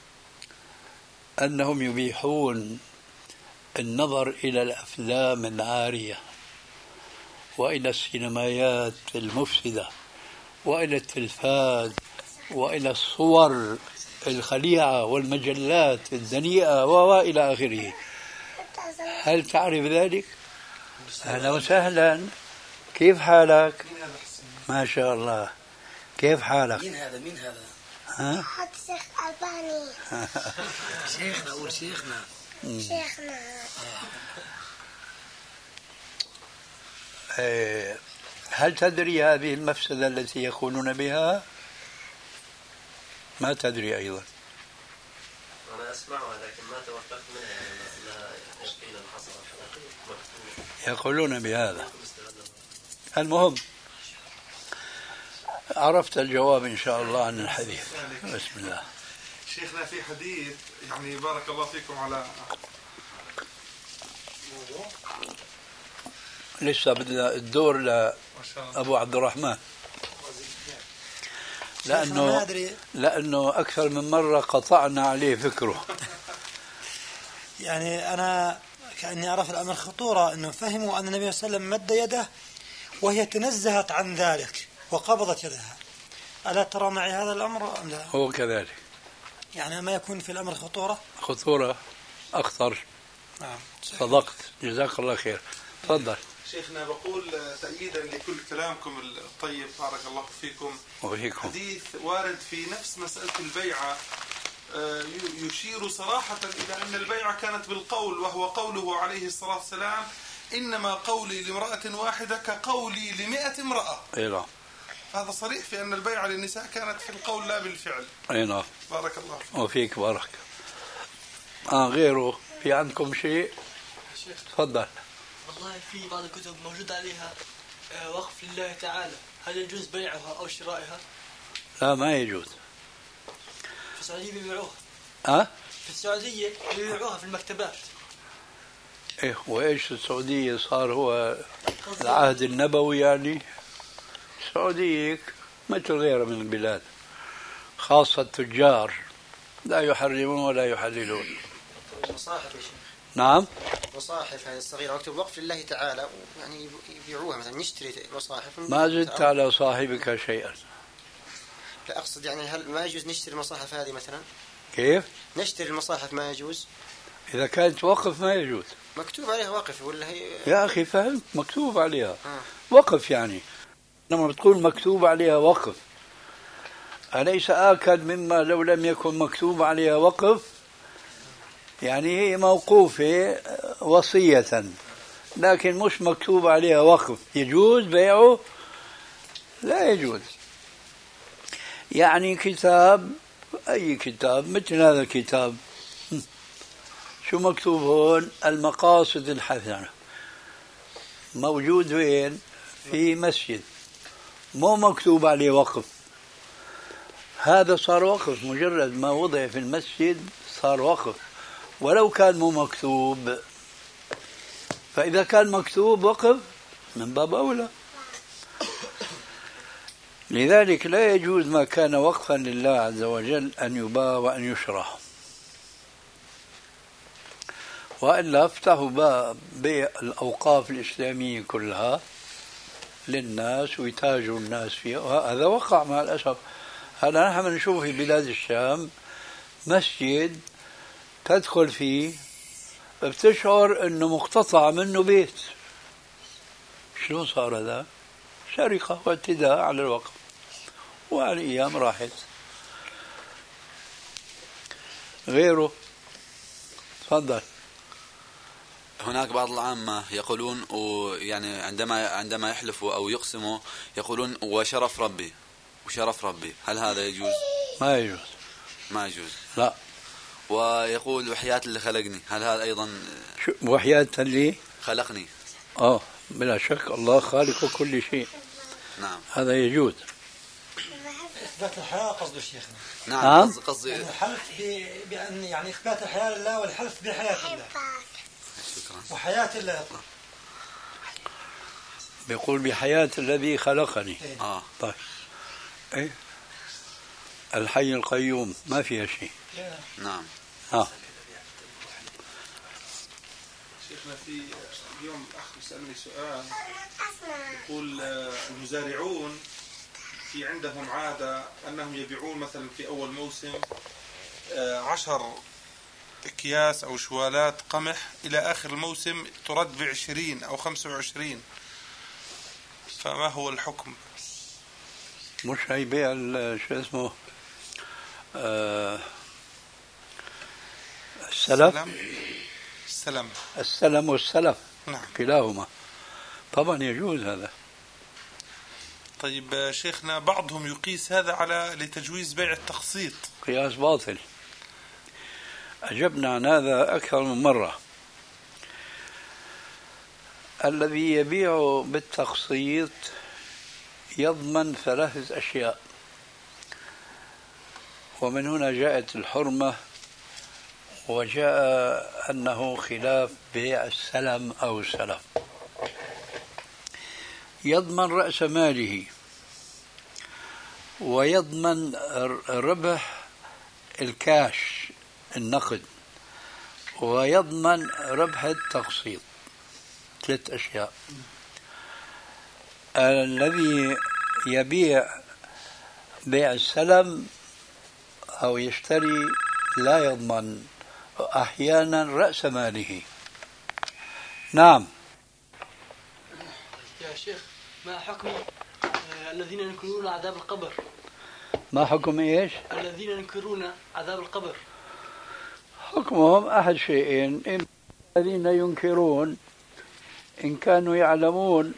أنهم يبيحون النظر إلى الأفلام العارية وإلى السينمايات المفسدة وإلى التلفاز وإلى الصور الخليعة والمجلات الدنيئة وإلى آخره؟ هل تعرف ذلك؟ أهلا وسهلا، كيف حالك؟ ما شاء الله، كيف حالك؟ مين هذا؟ ها؟ شيخ ألباني. شيخنا، أقول شيخنا. هل تدري هذه المفسدة التي يقولون بها؟ ما تدري أيضا. أنا أسمعها لكن ما توقفت منها، يعني لا يقينا حصل. يقولون بهذا. المهم عرفت الجواب إن شاء الله عن الحديث. بسم الله. شيخنا في حديث، يعني بارك الله فيكم على لسه بدنا الدور لأبو عبد الرحمن، لأنه أكثر من مرة قطعنا عليه فكره. يعني أنا كأني أعرف الأمر خطورة، أنه فهموا أن النبي صلى الله عليه وسلم مد يده وهي تنزهت عن ذلك وقبضت يدها. ألا ترى معي هذا الأمر أم لا؟ هو كذلك، يعني ما يكون في الأمر خطورة أخطر. نعم صدقت، جزاك الله خير. تفضل. شيخنا بقول تأييدا لكل كلامكم الطيب بارك الله فيكم، وفيكم، حديث وارد في نفس مسألة البيعة يشير صراحة إلى أن البيعة كانت بالقول، وهو قوله عليه الصلاة والسلام: إنما قولي لامرأة واحدة كقولي ل100 امرأة. أي نعم. هذا صريح في أن البيعة للنساء كانت في القول لا بالفعل. أي نعم. بارك الله فيك. وفيك بارك. غيره في عندكم شيء؟ تفضل. والله في بعض الكتب موجود عليها وقف لله تعالى، هل يجوز بيعها أو شرائها؟ لا ما يجوز. في السعودية بيبيعوها. في السعودية بيبيعوها في المكتبات. إيه، وإيش السعودية صار هو العهد النبوي؟ يعني السعودية مثل غيرها من البلاد، خاصة التجار لا يحرمون ولا يحللون. مصاحف يا شيخ. نعم. مصاحف هذه الصغيرة مكتوب وقف لله تعالى، يعني يبيعوها مثلا، نشتري مصاحف. ما زدت على صاحبك شيئا. لا أقصد يعني هل ما يجوز نشتري المصاحف هذه مثلا؟ كيف؟ نشتري المصاحف ما يجوز؟ إذا كانت وقف ما يجوز. مكتوب عليها وقف ولا هي؟ يا أخي فهمت، مكتوب عليها وقف، يعني لما بتقول مكتوب عليها وقف أليس آكد مما لو لم يكن مكتوب عليها وقف؟ يعني هي موقوفة وصية لكن مش مكتوب عليها وقف، يجوز بيعه؟ لا يجوز. يعني كتاب، أي كتاب مثل هذا الكتاب، شو مكتوب هون؟ المقاصد الحسنة، موجود وين؟ في مسجد، مو مكتوب عليه وقف. هذا صار وقف، مجرد ما وضع في المسجد صار وقف ولو كان مو مكتوب. فإذا كان مكتوب وقف من باب أولى. لذلك لا يجوز ما كان وقفا لله عز وجل أن يباع وأن يشرى، وإلا افتحوا باب بيع الأوقاف الإسلامية كلها للناس ويتاجروا الناس فيها، وهذا وقع مع الأسف. هذا نحن نشوف في بلاد الشام مسجد تدخل فيه بتشعر أنه مقتطع منه بيت. شلون صار هذا؟ سرقة واعتداء على الوقف، وعلى أيام راحت. غيره تفضل. هناك بعض العامة يقولون، يعني عندما يحلفوا أو يقسموا يقولون وشرف ربي وشرف ربي، هل هذا يجوز؟ ما يجوز. ما يجوز. لا. ويقول وحياة اللي خلقني، هل هذا أيضا؟ وحياة اللي خلقني. بلا شك الله خالق كل شيء. نعم. هذا يجوز. إثبات الحياة قصده شيخنا. نعم. قصدي يعني الحلف بأن يعني إثبات الحياة لله والحلف بحياة الله. شكرا. وحياة الله. بيقول بحياة الذي خلقني. طيب. إيه؟ الحي القيوم ما فيها شيء. نعم. شيخنا في اليوم أخ يسألني سؤال، يقول المزارعون في عندهم عادة أنهم يبيعون مثلا في أول موسم 10 أكياس أو شوالات قمح، إلى آخر الموسم ترد ب20 أو 25، فما هو الحكم؟ مش هي بيع شو اسمه السلم والسلف. نعم. كلاهما طبعا يجوز هذا. طيب شيخنا، بعضهم يقيس هذا على لتجويز بيع التقسيط. قياس باطل. أجبنا عن هذا أكثر من مرة. الذي يبيع بالتقسيط يضمن 3 أشياء، ومن هنا جاءت الحرمة، وجاء أنه خلاف بيع السلم أو السلف. يضمن رأس ماله، ويضمن ربح الكاش النقد، ويضمن ربح التقسيط. 3 أشياء. الذي يبيع بيع السلم أو يشتري لا يضمن أحيانا رأس ماله. نعم. يا شيخ، ما حكم الذين ينكرون عذاب القبر؟ ما حكم إيش؟ الذين ينكرون عذاب القبر حكمهم أحد شيئين: إما الذين ينكرون إن كانوا يعلمون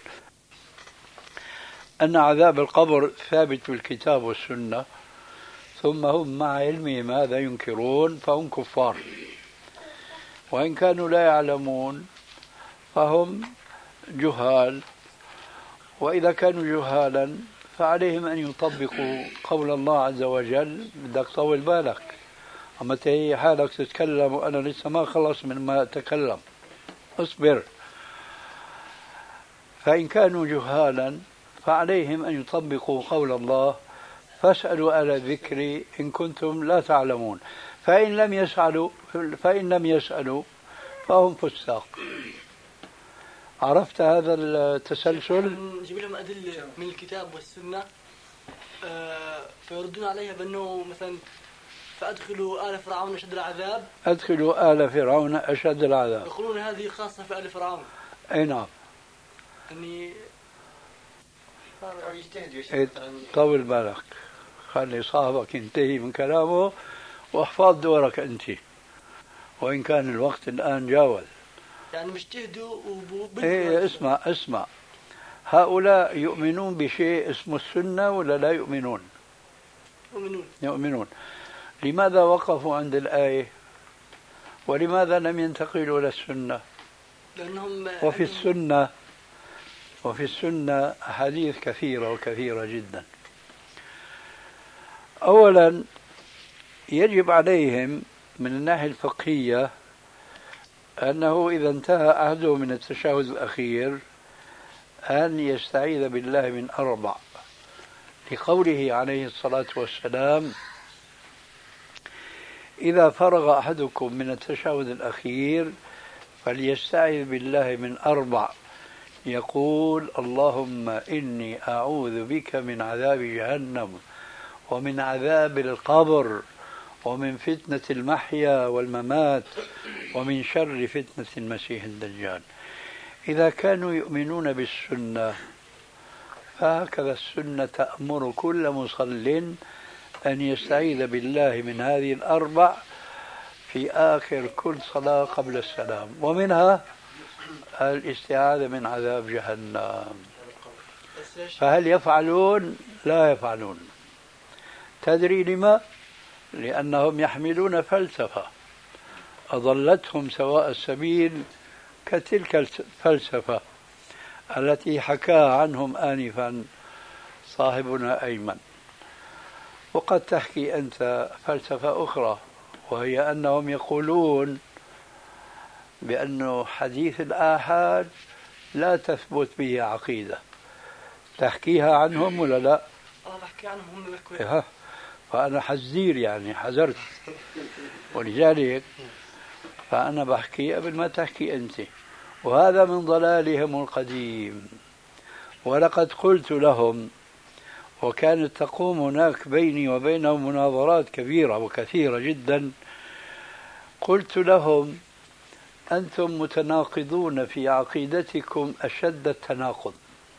أن عذاب القبر ثابت بالكتاب والسنة، ثم هم مع علمهم هذا ينكرون، فهم كفار. وإن كانوا لا يعلمون فهم جهال. وإذا كانوا جهالا فعليهم أن يطبقوا قول الله عز وجل: بدك طول بالك، أما تهي حالك تتكلم وأنا لسه ما خلص من ما أتكلم، اصبر. فإن كانوا جهالا فعليهم أن يطبقوا قول الله: فاسألوا أهل الذكر إن كنتم لا تعلمون. فإن لم يسألوا فهم فساق. عرفت هذا التسلسل؟ نجيب لهم أدلة من الكتاب والسنة فيردون عليها بأنه مثلا فأدخلوا آل فرعون أشد العذاب. أدخلوا آل فرعون أشد العذاب. يقولون هذه خاصة في آل فرعون. أي نعم. يعني طول بالك، خلي صاحبك ينتهي من كلامه واحفظ دورك أنت، وإن كان الوقت الآن جاوز. يعني مش تهدوا إيه، اسمع. هؤلاء يؤمنون بشيء اسمه السنة ولا لا يؤمنون؟ يؤمنون. لماذا وقفوا عند الآية؟ ولماذا لم ينتقلوا إلى السنة؟ لأنهم وفي السنة أحاديث كثيرة وكثيرة جدا. أولا، يجب عليهم من الناحية الفقهية أنه إذا انتهى عهده من التشهد الأخير أن يستعيذ بالله من 4، لقوله عليه الصلاة والسلام: إذا فرغ أحدكم من التشهد الأخير فليستعيذ بالله من 4، يقول: اللهم إني أعوذ بك من عذاب جهنم ومن عذاب القبر ومن فتنة المحيا والممات ومن شر فتنة المسيح الدجال. إذا كانوا يؤمنون بالسنة فهكذا السنة تأمر كل مصل أن يستعيذ بالله من هذه 4 في آخر كل صلاة قبل السلام، ومنها الاستعاذة من عذاب جهنم. فهل يفعلون؟ لا يفعلون. تدري لما؟ لأنهم يحملون فلسفة أضلتهم سواء السبيل، كتلك الفلسفة التي حكاها عنهم آنفا صاحبنا أيمن. وقد تحكي أنت فلسفة أخرى، وهي أنهم يقولون بأن حديث الآحاد لا تثبت به عقيدة. تحكيها عنهم ولا لا؟ بحكي عنهم هم بيحكوا. فأنا حذير، يعني حذرت، ولذلك فأنا بحكي قبل ما تحكي أنت، وهذا من ضلالهم القديم. ولقد قلت لهم، وكانت تقوم هناك بيني وبينهم مناظرات كبيرة وكثيرة جدا، قلت لهم: أنتم متناقضون في عقيدتكم أشد التناقض.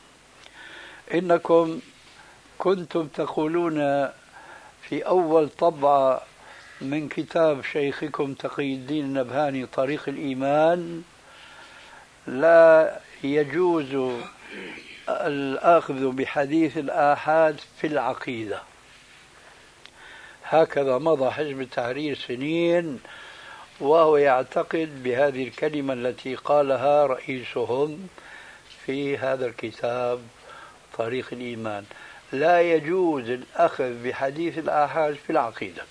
إنكم كنتم تقولون في أول طبعة من كتاب شيخكم تقي الدين النبهاني طريق الإيمان: لا يجوز الآخذ بحديث الآحاد في العقيدة. هكذا مضى حزب التحرير سنين وهو يعتقد بهذه الكلمة التي قالها رئيسهم في هذا الكتاب طريق الإيمان: لا يجوز الأخذ بحديث الآحاد في العقيدة.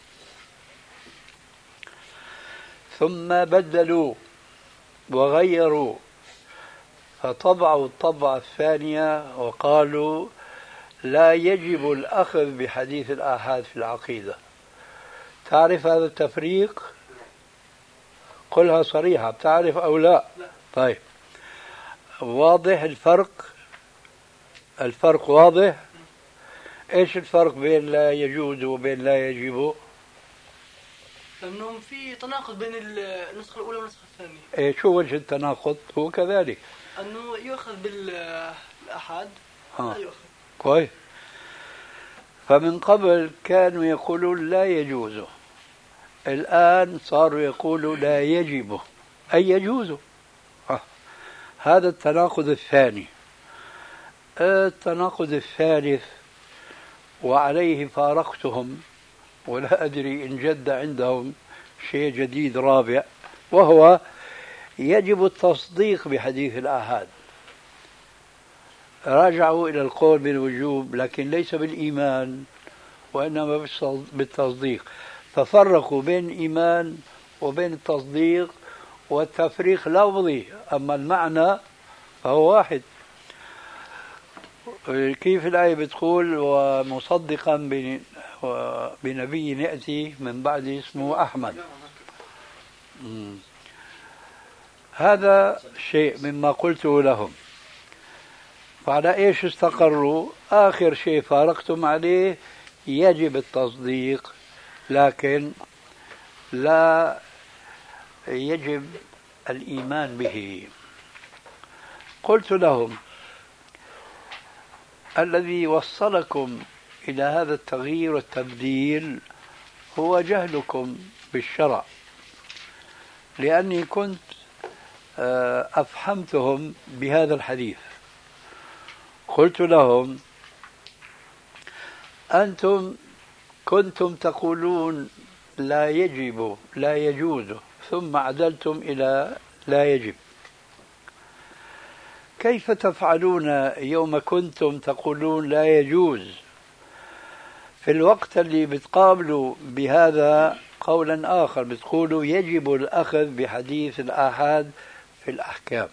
ثم بدلوا وغيروا فطبعوا الطبعة الثانية وقالوا لا يجب الأخذ بحديث الآحاد في العقيدة. تعرف هذا التفريق؟ قلها صريحة، بتعرف أو لا؟ طيب، واضح الفرق؟ الفرق واضح؟ إيش الفرق بين لا يجوز وبين لا يجب؟ لأنهم في تناقض بين النسخة الأولى والنسخة الثانية. إيه شو وجه التناقض؟ هو كذلك أنه يؤخذ بالأحاد لا يؤخذ. كويس. فمن قبل كانوا يقولون لا يجوز، الآن صاروا يقولوا لا يجب أي يجوز. هذا التناقض الثاني. التناقض الثالث وعليه فارقتهم ولا أدري إن جد عندهم شيء جديد رابع، وهو يجب التصديق بحديث الآحاد. راجعوا إلى القول بالوجوب لكن ليس بالإيمان وإنما بالتصديق، ففرقوا بين الإيمان وبين التصديق، والتفريق لفظي أما المعنى فهو واحد. كيف الآية بتقول ومصدقا بنبي يأتي من بعد اسمه أحمد؟ هذا شيء مما قلته لهم. فعلى إيش استقروا؟ آخر شيء فارقتم عليه يجب التصديق لكن لا يجب الإيمان به. قلت لهم الذي وصلكم إلى هذا التغيير والتبديل هو جهلكم بالشرع، لأني كنت أفهمتهم بهذا الحديث. قلت لهم أنتم كنتم تقولون لا يجب لا يجوز ثم عدلتم إلى لا يجب، كيف تفعلون يوم كنتم تقولون لا يجوز في الوقت اللي بتقابلوا بهذا قولا آخر بتقولوا يجب الأخذ بحديث الآحاد في الأحكام؟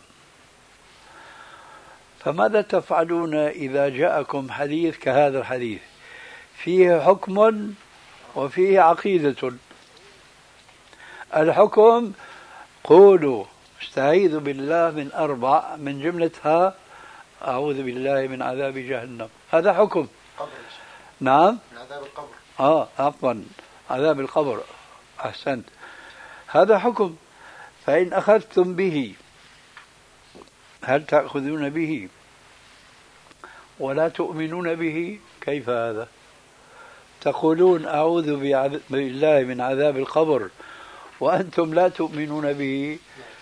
فماذا تفعلون إذا جاءكم حديث كهذا الحديث فيه حكم وفيه عقيدة؟ الحكم قولوا استعيذ بالله من 4 من جملتها أعوذ بالله من عذاب جهنم، هذا حكم. نعم من عذاب القبر. عفوا عذاب القبر، أحسنت، هذا حكم. فإن أخذتم به هل تأخذون به ولا تؤمنون به؟ كيف هذا؟ تقولون أعوذ بالله من عذاب القبر وأنتم لا تؤمنون به.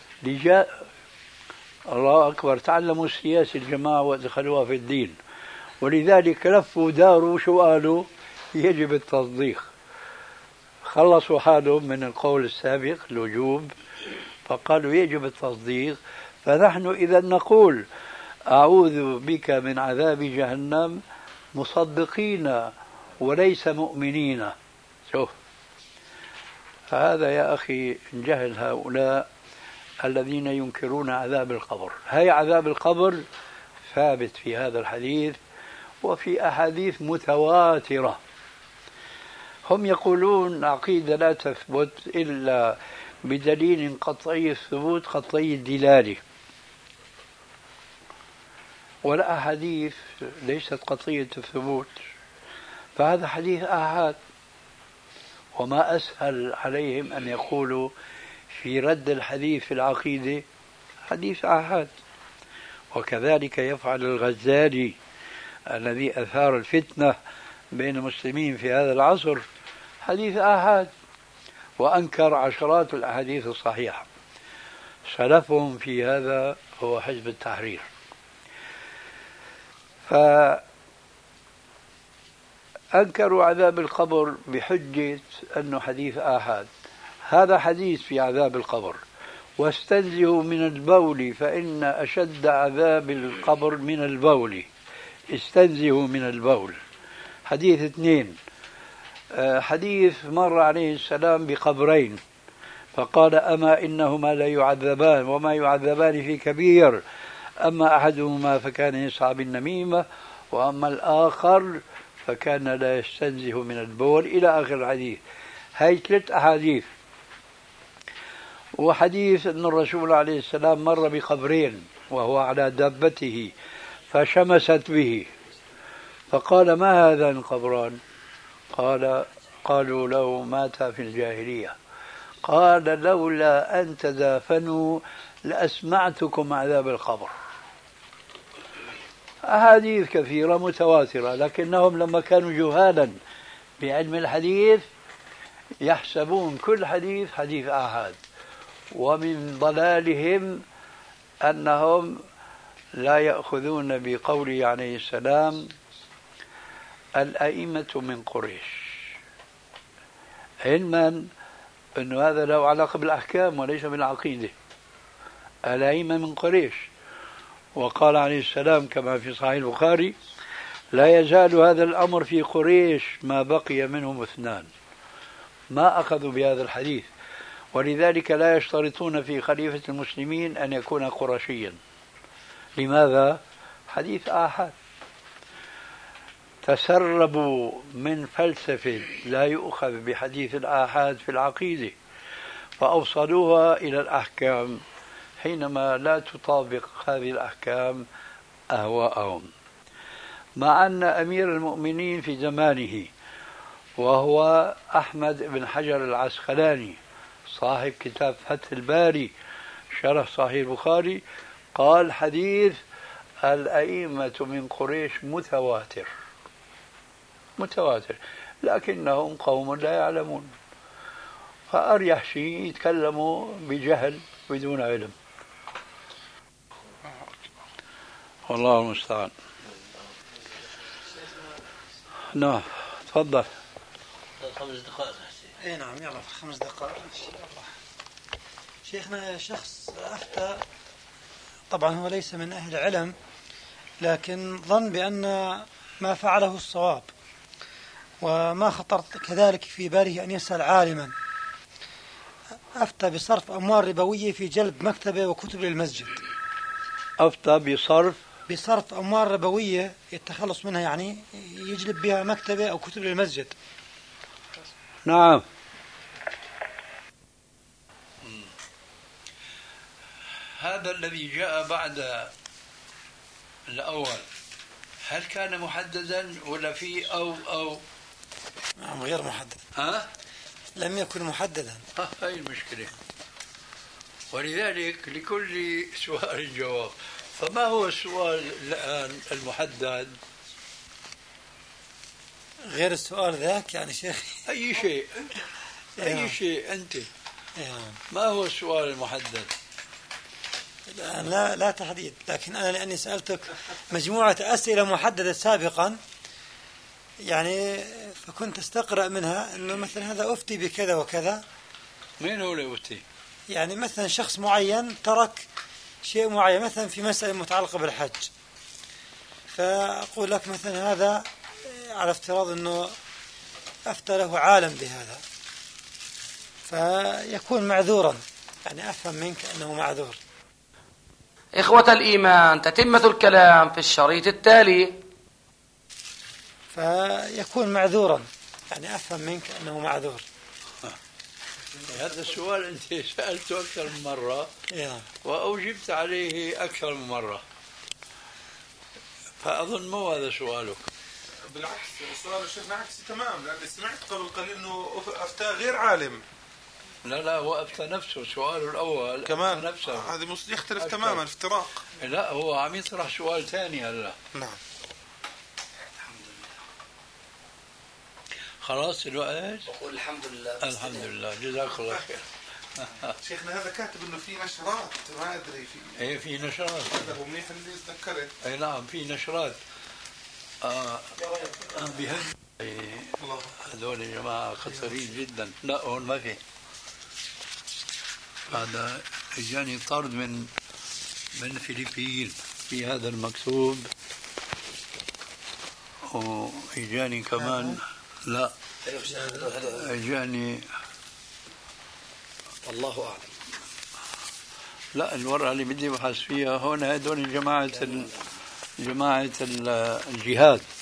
الله أكبر، تعلموا السياسة الجماعة وادخلوها في الدين، ولذلك لفوا داروا شو قالوا؟ يجب التصديق. خلصوا حالهم من القول السابق الوجوب فقالوا يجب التصديق. فنحن إذا نقول أعوذ بك من عذاب جهنم مصدقين وليس مؤمنين. شوف فهذا يا أخي جهل هؤلاء الذين ينكرون عذاب القبر. هاي عذاب القبر ثابت في هذا الحديث وفي أحاديث متواترة. هم يقولون عقيدة لا تثبت إلا بدليل قطعي الثبوت قطعي الدلالة، والأحاديث ليست قطعية الثبوت، فهذا حديث آحاد. وما أسهل عليهم أن يقولوا في رد الحديث في العقيدة حديث آحاد. وكذلك يفعل الغزالي الذي أثار الفتنة بين المسلمين في هذا العصر، حديث آحاد، وأنكر عشرات الأحاديث الصحيحة. سلفهم في هذا هو حزب التحرير. فأنكروا عذاب القبر بحجة أنه حديث آحاد. هذا حديث في عذاب القبر. واستنزهوا من البول فإن أشد عذاب القبر من البول. استنزهوا من البول. حديث 2. حديث مر عليه السلام بقبرين فقال أما إنهما لا يعذبان وما يعذبان في كبير، أما أحدهما فكان يسعى بالنميمة وأما الآخر فكان لا يستنزه من البول، إلى آخر الحديث. هاي 3 أحاديث. وحديث أن الرسول عليه السلام مر بقبرين وهو على دابته فشمست به فقال ما هذان القبران؟ قالوا له مات في الجاهلية. قال لولا أن تدافنوا لأسمعتكم عذاب القبر. أحاديث كثيرة متواترة، لكنهم لما كانوا جهالا بعلم الحديث يحسبون كل حديث حديث آحاد. ومن ضلالهم أنهم لا يأخذون بقوله عليه السلام الأئمة من قريش، علما أن هذا له علاقة بالأحكام وليس بالعقيدة. الأئمة من قريش. وقال عليه السلام كما في صحيح البخاري لا يزال هذا الأمر في قريش ما بقي منهم 2. ما أخذوا بهذا الحديث، ولذلك لا يشترطون في خليفة المسلمين أن يكون قرشيا. لماذا؟ حديث آحاد. تسربوا من فلسفة لا يؤخذ بحديث الآحاد في العقيدة فأوصلوها إلى الأحكام حينما لا تطابق هذه الأحكام أهواءهم. مع أن أمير المؤمنين في زمانه وهو أحمد بن حجر العسقلاني صاحب كتاب فتح الباري شرح صحيح البخاري قال حديث الأئمة من قريش متواتر، لكنهم قوم لا يعلمون، فأريح شيء يتكلموا بجهل بدون علم. والله المستعان. نعم تفضل. 5 دقائق. اي نعم يلا 5 دقائق ان شاء الله. شيخنا شخص افتى، طبعا هو ليس من اهل العلم لكن ظن بان ما فعله الصواب، وما خطر كذلك في باله ان يسأل عالما. افتى بصرف اموال ربويه في جلب مكتبه وكتب للمسجد. افتى بصرف اموال ربويه يتخلص منها، يعني يجلب بها مكتبه او كتب للمسجد. نعم. هذا الذي جاء بعد الأول هل كان محددا ولا في أو نعم غير محدد. لم يكن محددا. هاي المشكلة. ولذلك لكل سؤال جواب. فما هو السؤال الآن المحدد؟ غير السؤال ذاك يعني شيخ. أي شيء أنت. ما هو السؤال المحدد؟ لا تحديد، لكن أنا لأني سألتك مجموعة أسئلة محددة سابقا يعني فكنت استقرأ منها أنه مثلا هذا أفتي بكذا وكذا. مين هو اللي أفتي؟ يعني مثلا شخص معين ترك شيء معين مثلا في مسألة متعلقة بالحج، فأقول لك مثلا هذا على افتراض أنه أفتى له عالم بهذا فيكون معذورا، يعني أفهم منك أنه معذور. إخوة الإيمان، تتمة الكلام في الشريط التالي. فيكون معذورا، يعني أفهم منك أنه معذور. هذا السؤال أنت سألته أكثر من مرة وأجبت عليه أكثر من مرة، فأظن مو هذا سؤالك. بالعكس سؤال الشيخنا عكسي تمام، لأني سمعت قبل قليل أنه أفتى غير عالم. لا هو أفتى نفسه. سؤاله الأول كمان نفسه هذا يختلف تماما افتراق. لا هو عم يطرح سؤال ثاني هلا. نعم خلاص الوقت. بقول الحمد لله جزاك الله خير. شيخنا هذا كاتب انه في نشرات، ما ادري في في نشرات. هذا هو منيح اللي تذكرت. نعم في نشرات هذول الجماعة خطرين جدا. لا هون ما في. هذا اجاني طرد من الفلبين في هذا المكتوب، واجاني كمان لا اجاني الله اعلم. لا الورقة اللي بدي ابحث فيها هون هدول جماعة الجهاد.